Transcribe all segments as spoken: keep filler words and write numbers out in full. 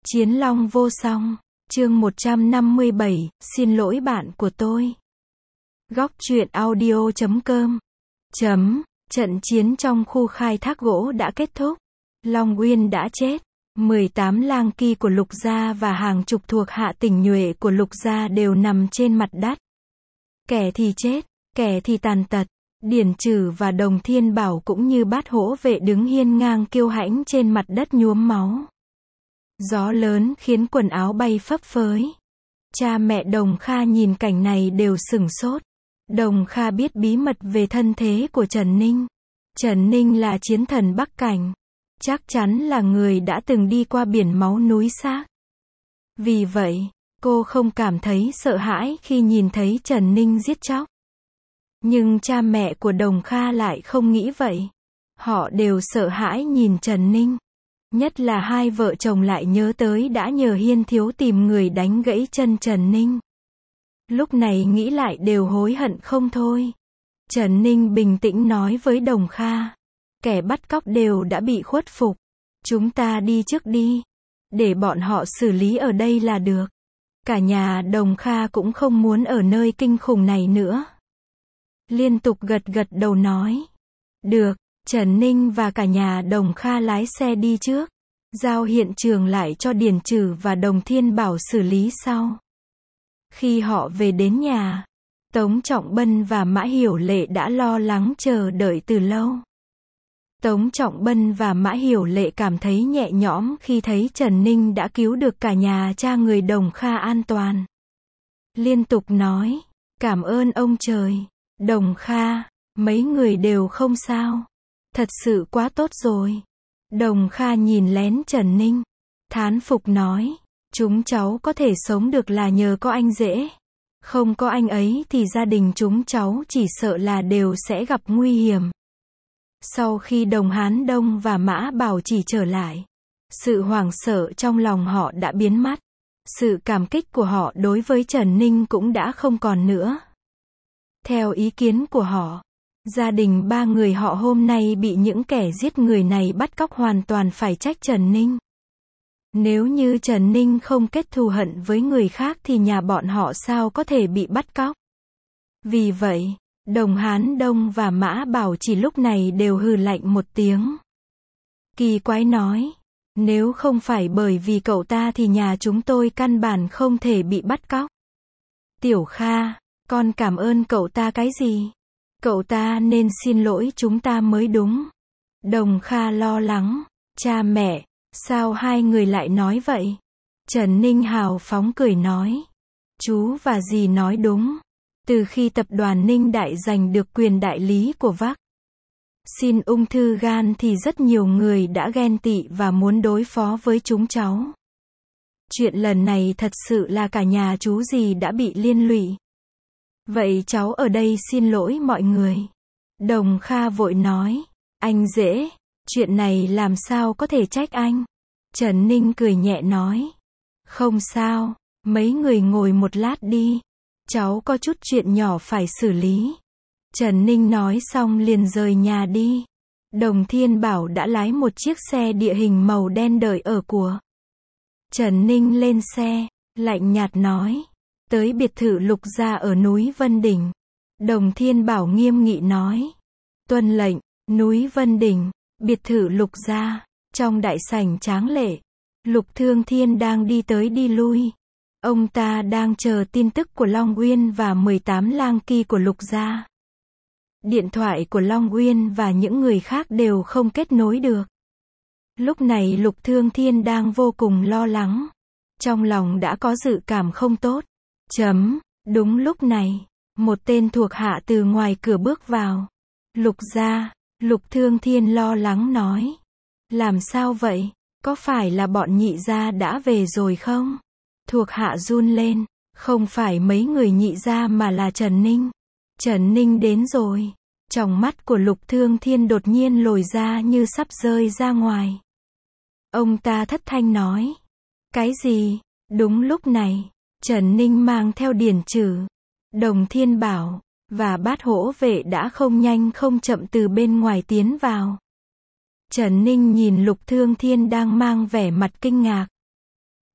Chiến Long vô song, chương một trăm năm mươi bảy, xin lỗi bạn của tôi. Góc truyện audio chấm com. Chấm, trận chiến trong khu khai thác gỗ đã kết thúc. Long Uyên đã chết. mười tám lang kỳ của Lục gia và hàng chục thuộc hạ tinh nhuệ của Lục gia đều nằm trên mặt đất. Kẻ thì chết, kẻ thì tàn tật. Điển Trừ và Đồng Thiên Bảo cũng như bát hổ vệ đứng hiên ngang kiêu hãnh trên mặt đất nhuốm máu. Gió lớn khiến quần áo bay phấp phới. Cha mẹ Đồng Kha nhìn cảnh này đều sửng sốt. Đồng Kha biết bí mật về thân thế của Trần Ninh. Trần Ninh là chiến thần Bắc Cảnh. Chắc chắn là người đã từng đi qua biển máu núi xác. Vì vậy, cô không cảm thấy sợ hãi khi nhìn thấy Trần Ninh giết chóc. Nhưng cha mẹ của Đồng Kha lại không nghĩ vậy. Họ đều sợ hãi nhìn Trần Ninh. Nhất là hai vợ chồng lại nhớ tới đã nhờ Hiên Thiếu tìm người đánh gãy chân Trần Ninh. Lúc này nghĩ lại đều hối hận không thôi. Trần Ninh bình tĩnh nói với Đồng Kha. Kẻ bắt cóc đều đã bị khuất phục. Chúng ta đi trước đi. Để bọn họ xử lý ở đây là được. Cả nhà Đồng Kha cũng không muốn ở nơi kinh khủng này nữa. Liên tục gật gật đầu nói. Được. Trần Ninh và cả nhà Đồng Kha lái xe đi trước. Giao hiện trường lại cho Điển Trừ và Đồng Thiên Bảo xử lý sau. Khi họ về đến nhà, Tống Trọng Bân và Mã Hiểu Lệ đã lo lắng chờ đợi từ lâu. Tống Trọng Bân và Mã Hiểu Lệ cảm thấy nhẹ nhõm khi thấy Trần Ninh đã cứu được cả nhà cha người Đồng Kha an toàn. Liên tục nói, cảm ơn ông trời, Đồng Kha, mấy người đều không sao. Thật sự quá tốt rồi. Đồng Kha nhìn lén Trần Ninh, thán phục nói, chúng cháu có thể sống được là nhờ có anh Dễ. Không có anh ấy thì gia đình chúng cháu chỉ sợ là đều sẽ gặp nguy hiểm. Sau khi Đồng Hán Đông và Mã Bảo Chỉ trở lại, sự hoảng sợ trong lòng họ đã biến mất. Sự cảm kích của họ đối với Trần Ninh cũng đã không còn nữa. Theo ý kiến của họ, gia đình ba người họ hôm nay bị những kẻ giết người này bắt cóc hoàn toàn phải trách Trần Ninh. Nếu như Trần Ninh không kết thù hận với người khác thì nhà bọn họ sao có thể bị bắt cóc. Vì vậy, Đồng Hán Đông và Mã Bảo Chỉ lúc này đều hừ lạnh một tiếng. Kỳ quái nói, nếu không phải bởi vì cậu ta thì nhà chúng tôi căn bản không thể bị bắt cóc. Tiểu Kha, con cảm ơn cậu ta cái gì? Cậu ta nên xin lỗi chúng ta mới đúng. Đồng Kha lo lắng, cha mẹ, sao hai người lại nói vậy? Trần Ninh hào phóng cười nói, chú và dì nói đúng. Từ khi tập đoàn Ninh Đại giành được quyền đại lý của vắc xin ung thư gan thì rất nhiều người đã ghen tị và muốn đối phó với chúng cháu. Chuyện lần này thật sự là cả nhà chú dì đã bị liên lụy. Vậy cháu ở đây xin lỗi mọi người. Đồng Kha vội nói, anh Dễ, chuyện này làm sao có thể trách anh. Trần Ninh cười nhẹ nói, không sao, mấy người ngồi một lát đi. Cháu có chút chuyện nhỏ phải xử lý. Trần Ninh nói xong liền rời nhà đi. Đồng Thiên Bảo đã lái một chiếc xe địa hình màu đen đợi ở của Trần Ninh lên xe, lạnh nhạt nói, tới biệt thự Lục gia ở núi Vân Đỉnh. Đồng Thiên Bảo nghiêm nghị nói, tuân lệnh. Núi Vân Đỉnh, biệt thự Lục gia. Trong đại sảnh tráng lệ, Lục Thương Thiên đang đi tới đi lui. Ông ta đang chờ tin tức của Long Uyên và mười tám lang kỳ của Lục gia. Điện thoại của Long Uyên và những người khác đều không kết nối được. Lúc này Lục Thương Thiên đang vô cùng lo lắng. Trong lòng đã có dự cảm không tốt. Chấm, đúng lúc này, một tên thuộc hạ từ ngoài cửa bước vào. Lục gia, Lục Thương Thiên lo lắng nói. Làm sao vậy? Có phải là bọn Nhị gia đã về rồi không? Thuộc hạ run lên, không phải mấy người Nhị gia mà là Trần Ninh. Trần Ninh đến rồi. Tròng mắt của Lục Thương Thiên đột nhiên lồi ra như sắp rơi ra ngoài. Ông ta thất thanh nói. Cái gì? Đúng lúc này, Trần Ninh mang theo Điển Trừ, Đồng Thiên Bảo, và bát hổ vệ đã không nhanh không chậm từ bên ngoài tiến vào. Trần Ninh nhìn Lục Thương Thiên đang mang vẻ mặt kinh ngạc.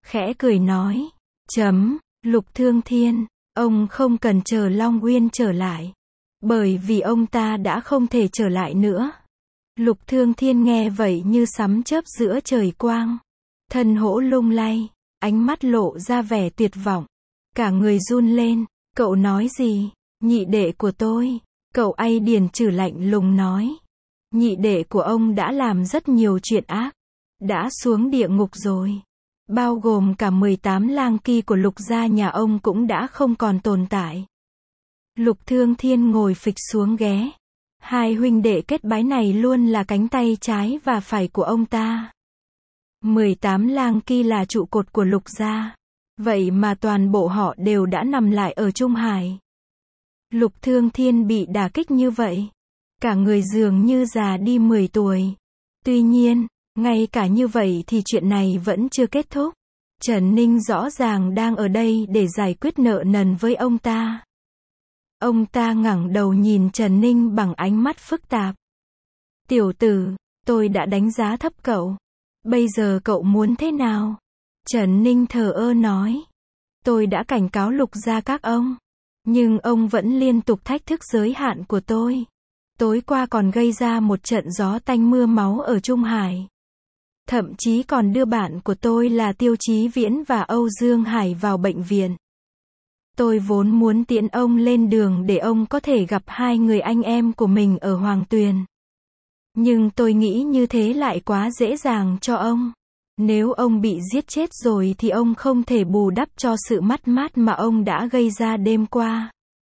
khẽ cười nói. Chấm, Lục Thương Thiên, ông không cần chờ Long Uyên trở lại. Bởi vì ông ta đã không thể trở lại nữa. Lục Thương Thiên nghe vậy như sấm chớp giữa trời quang. Thân hổ lung lay, ánh mắt lộ ra vẻ tuyệt vọng. Cả người run lên. Cậu nói gì? Nhị đệ của tôi. Cậu ai Điền Trừ lạnh lùng nói. Nhị đệ của ông đã làm rất nhiều chuyện ác. Đã xuống địa ngục rồi. Bao gồm cả mười tám lang kỳ của Lục gia nhà ông cũng đã không còn tồn tại. Lục Thương Thiên ngồi phịch xuống ghế. Hai huynh đệ kết bái này luôn là cánh tay trái và phải của ông ta. mười tám lang kỳ là trụ cột của Lục gia. Vậy mà toàn bộ họ đều đã nằm lại ở Trung Hải. Lục Thương Thiên bị đả kích như vậy. Cả người dường như già đi mười tuổi. Tuy nhiên, ngay cả như vậy thì chuyện này vẫn chưa kết thúc. Trần Ninh rõ ràng đang ở đây để giải quyết nợ nần với ông ta. Ông ta ngẩng đầu nhìn Trần Ninh bằng ánh mắt phức tạp. Tiểu tử, tôi đã đánh giá thấp cậu. Bây giờ cậu muốn thế nào? Trần Ninh thờ ơ nói. Tôi đã cảnh cáo Lục gia các ông. Nhưng ông vẫn liên tục thách thức giới hạn của tôi. Tối qua còn gây ra một trận gió tanh mưa máu ở Trung Hải. Thậm chí còn đưa bạn của tôi là Tiêu Chí Viễn và Âu Dương Hải vào bệnh viện. Tôi vốn muốn tiễn ông lên đường để ông có thể gặp hai người anh em của mình ở Hoàng Tuyền. Nhưng tôi nghĩ như thế lại quá dễ dàng cho ông. Nếu ông bị giết chết rồi thì ông không thể bù đắp cho sự mất mát mà ông đã gây ra đêm qua.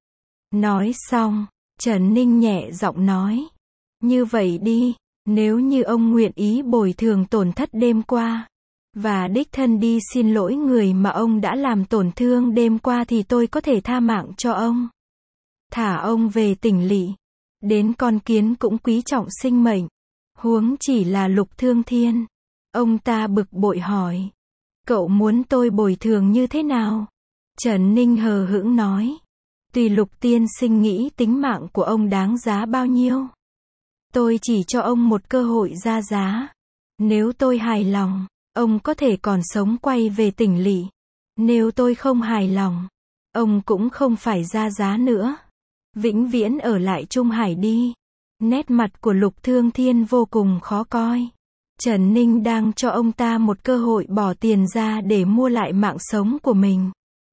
Nói xong, Trần Ninh nhẹ giọng nói. Như vậy đi, nếu như ông nguyện ý bồi thường tổn thất đêm qua, và đích thân đi xin lỗi người mà ông đã làm tổn thương đêm qua thì tôi có thể tha mạng cho ông. Thả ông về tỉnh lỵ. Đến con kiến cũng quý trọng sinh mệnh. Huống chỉ là Lục Thương Thiên. Ông ta bực bội hỏi. Cậu muốn tôi bồi thường như thế nào? Trần Ninh hờ hững nói. Tùy Lục tiên sinh nghĩ tính mạng của ông đáng giá bao nhiêu. Tôi chỉ cho ông một cơ hội ra giá. Nếu tôi hài lòng, ông có thể còn sống quay về tỉnh lỵ. Nếu tôi không hài lòng, ông cũng không phải ra giá nữa. Vĩnh viễn ở lại Trung Hải đi. Nét mặt của Lục Thương Thiên vô cùng khó coi. Trần Ninh đang cho ông ta một cơ hội bỏ tiền ra để mua lại mạng sống của mình.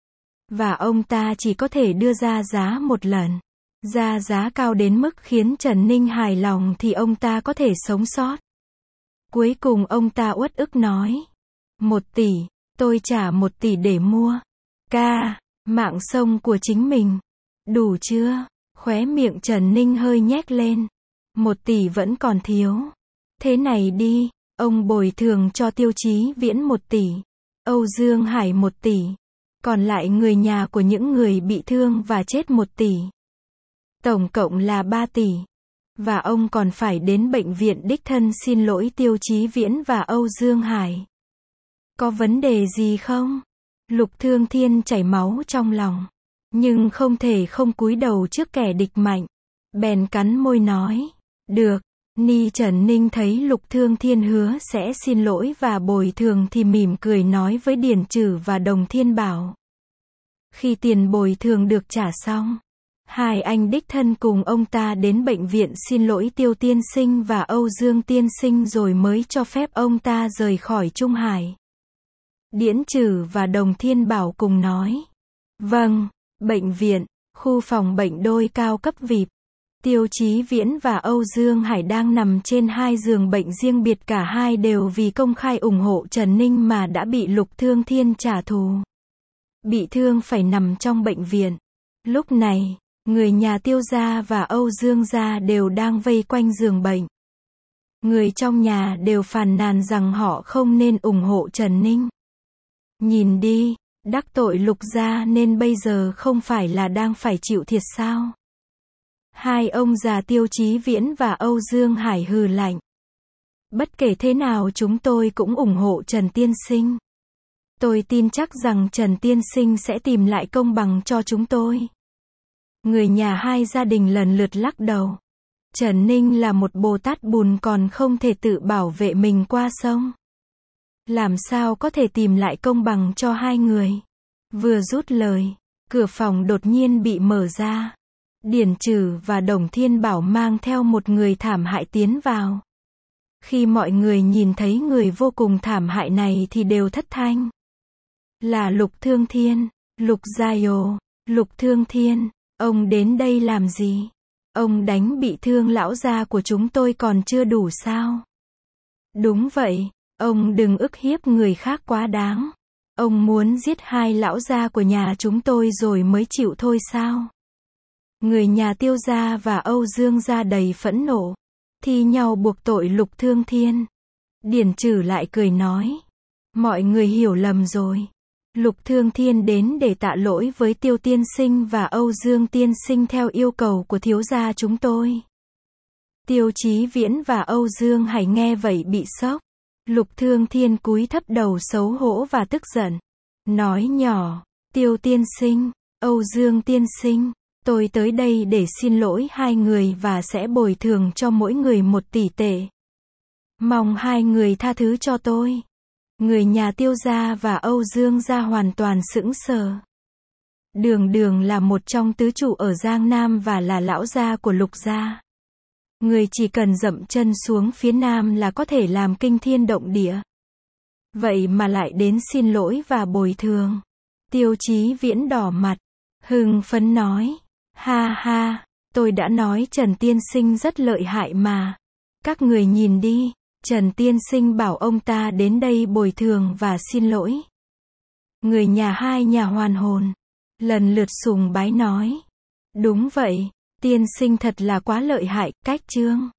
Và ông ta chỉ có thể đưa ra giá một lần. Ra giá cao đến mức khiến Trần Ninh hài lòng thì ông ta có thể sống sót. Cuối cùng ông ta uất ức nói. Một tỷ, tôi trả một tỷ để mua. Ca, mạng sống của chính mình. Đủ chưa? Khóe miệng Trần Ninh hơi nhếch lên. Một tỷ vẫn còn thiếu. Thế này đi, ông bồi thường cho Tiêu Chí Viễn một tỷ. Âu Dương Hải một tỷ. Còn lại người nhà của những người bị thương và chết một tỷ. Tổng cộng là ba tỷ. Và ông còn phải đến bệnh viện đích thân xin lỗi Tiêu Chí Viễn và Âu Dương Hải. Có vấn đề gì không? Lục Thương Thiên chảy máu trong lòng. Nhưng không thể không cúi đầu trước kẻ địch mạnh. Bèn cắn môi nói. Được. Ni Trần Ninh thấy Lục Thương Thiên hứa sẽ xin lỗi và bồi thường thì mỉm cười nói với Điền Trừ và Đồng Thiên Bảo. Khi tiền bồi thường được trả xong, hai anh đích thân cùng ông ta đến bệnh viện xin lỗi Tiêu tiên sinh và Âu Dương tiên sinh rồi mới cho phép ông ta rời khỏi Trung Hải. Điển Trừ và Đồng Thiên Bảo cùng nói. Vâng, bệnh viện, khu phòng bệnh đôi cao cấp vi ai pi. Tiêu Chí Viễn và Âu Dương Hải đang nằm trên hai giường bệnh riêng biệt, cả hai đều vì công khai ủng hộ Trần Ninh mà đã bị Lục Thương Thiên trả thù. Bị thương phải nằm trong bệnh viện. Lúc này, người nhà Tiêu gia và Âu Dương gia đều đang vây quanh giường bệnh. Người trong nhà đều phàn nàn rằng họ không nên ủng hộ Trần Ninh. Nhìn đi, đắc tội Lục gia nên bây giờ không phải là đang phải chịu thiệt sao? Hai ông già Tiêu Chí Viễn và Âu Dương Hải hừ lạnh. Bất kể thế nào chúng tôi cũng ủng hộ Trần tiên sinh. Tôi tin chắc rằng Trần tiên sinh sẽ tìm lại công bằng cho chúng tôi. Người nhà hai gia đình lần lượt lắc đầu. Trần Ninh là một Bồ Tát bùn còn không thể tự bảo vệ mình qua sông. Làm sao có thể tìm lại công bằng cho hai người. Vừa rút lời, cửa phòng đột nhiên bị mở ra. Điển Trừ và Đồng Thiên Bảo mang theo một người thảm hại tiến vào. Khi mọi người nhìn thấy người vô cùng thảm hại này thì đều thất thanh. Là Lục Thương Thiên, Lục Giai Ồ, Lục Thương Thiên, ông đến đây làm gì? Ông đánh bị thương lão gia của chúng tôi còn chưa đủ sao? Đúng vậy, ông đừng ức hiếp người khác quá đáng. Ông muốn giết hai lão gia của nhà chúng tôi rồi mới chịu thôi sao? Người nhà Tiêu gia và Âu Dương gia đầy phẫn nộ, thi nhau buộc tội Lục Thương Thiên. Điển Trừ lại cười nói, mọi người hiểu lầm rồi. Lục Thương Thiên đến để tạ lỗi với Tiêu tiên sinh và Âu Dương tiên sinh theo yêu cầu của thiếu gia chúng tôi. Tiêu Chí Viễn và Âu Dương Hải nghe vậy bị sốc. Lục Thương Thiên cúi thấp đầu xấu hổ và tức giận. Nói nhỏ, Tiêu tiên sinh, Âu Dương tiên sinh, tôi tới đây để xin lỗi hai người và sẽ bồi thường cho mỗi người một tỷ tệ. Mong hai người tha thứ cho tôi. Người nhà Tiêu gia và Âu Dương gia hoàn toàn sững sờ. Đường Đường là một trong tứ trụ ở Giang Nam và là lão gia của Lục gia. Người chỉ cần dậm chân xuống phía Nam là có thể làm kinh thiên động địa. Vậy mà lại đến xin lỗi và bồi thường. Tiêu Chí Viễn đỏ mặt, hưng phấn nói, ha ha, tôi đã nói Trần tiên sinh rất lợi hại mà. Các người nhìn đi, Trần tiên sinh bảo ông ta đến đây bồi thường và xin lỗi. Người nhà hai nhà hoàn hồn, lần lượt sùng bái nói, đúng vậy, tiên sinh thật là quá lợi hại, cách chương.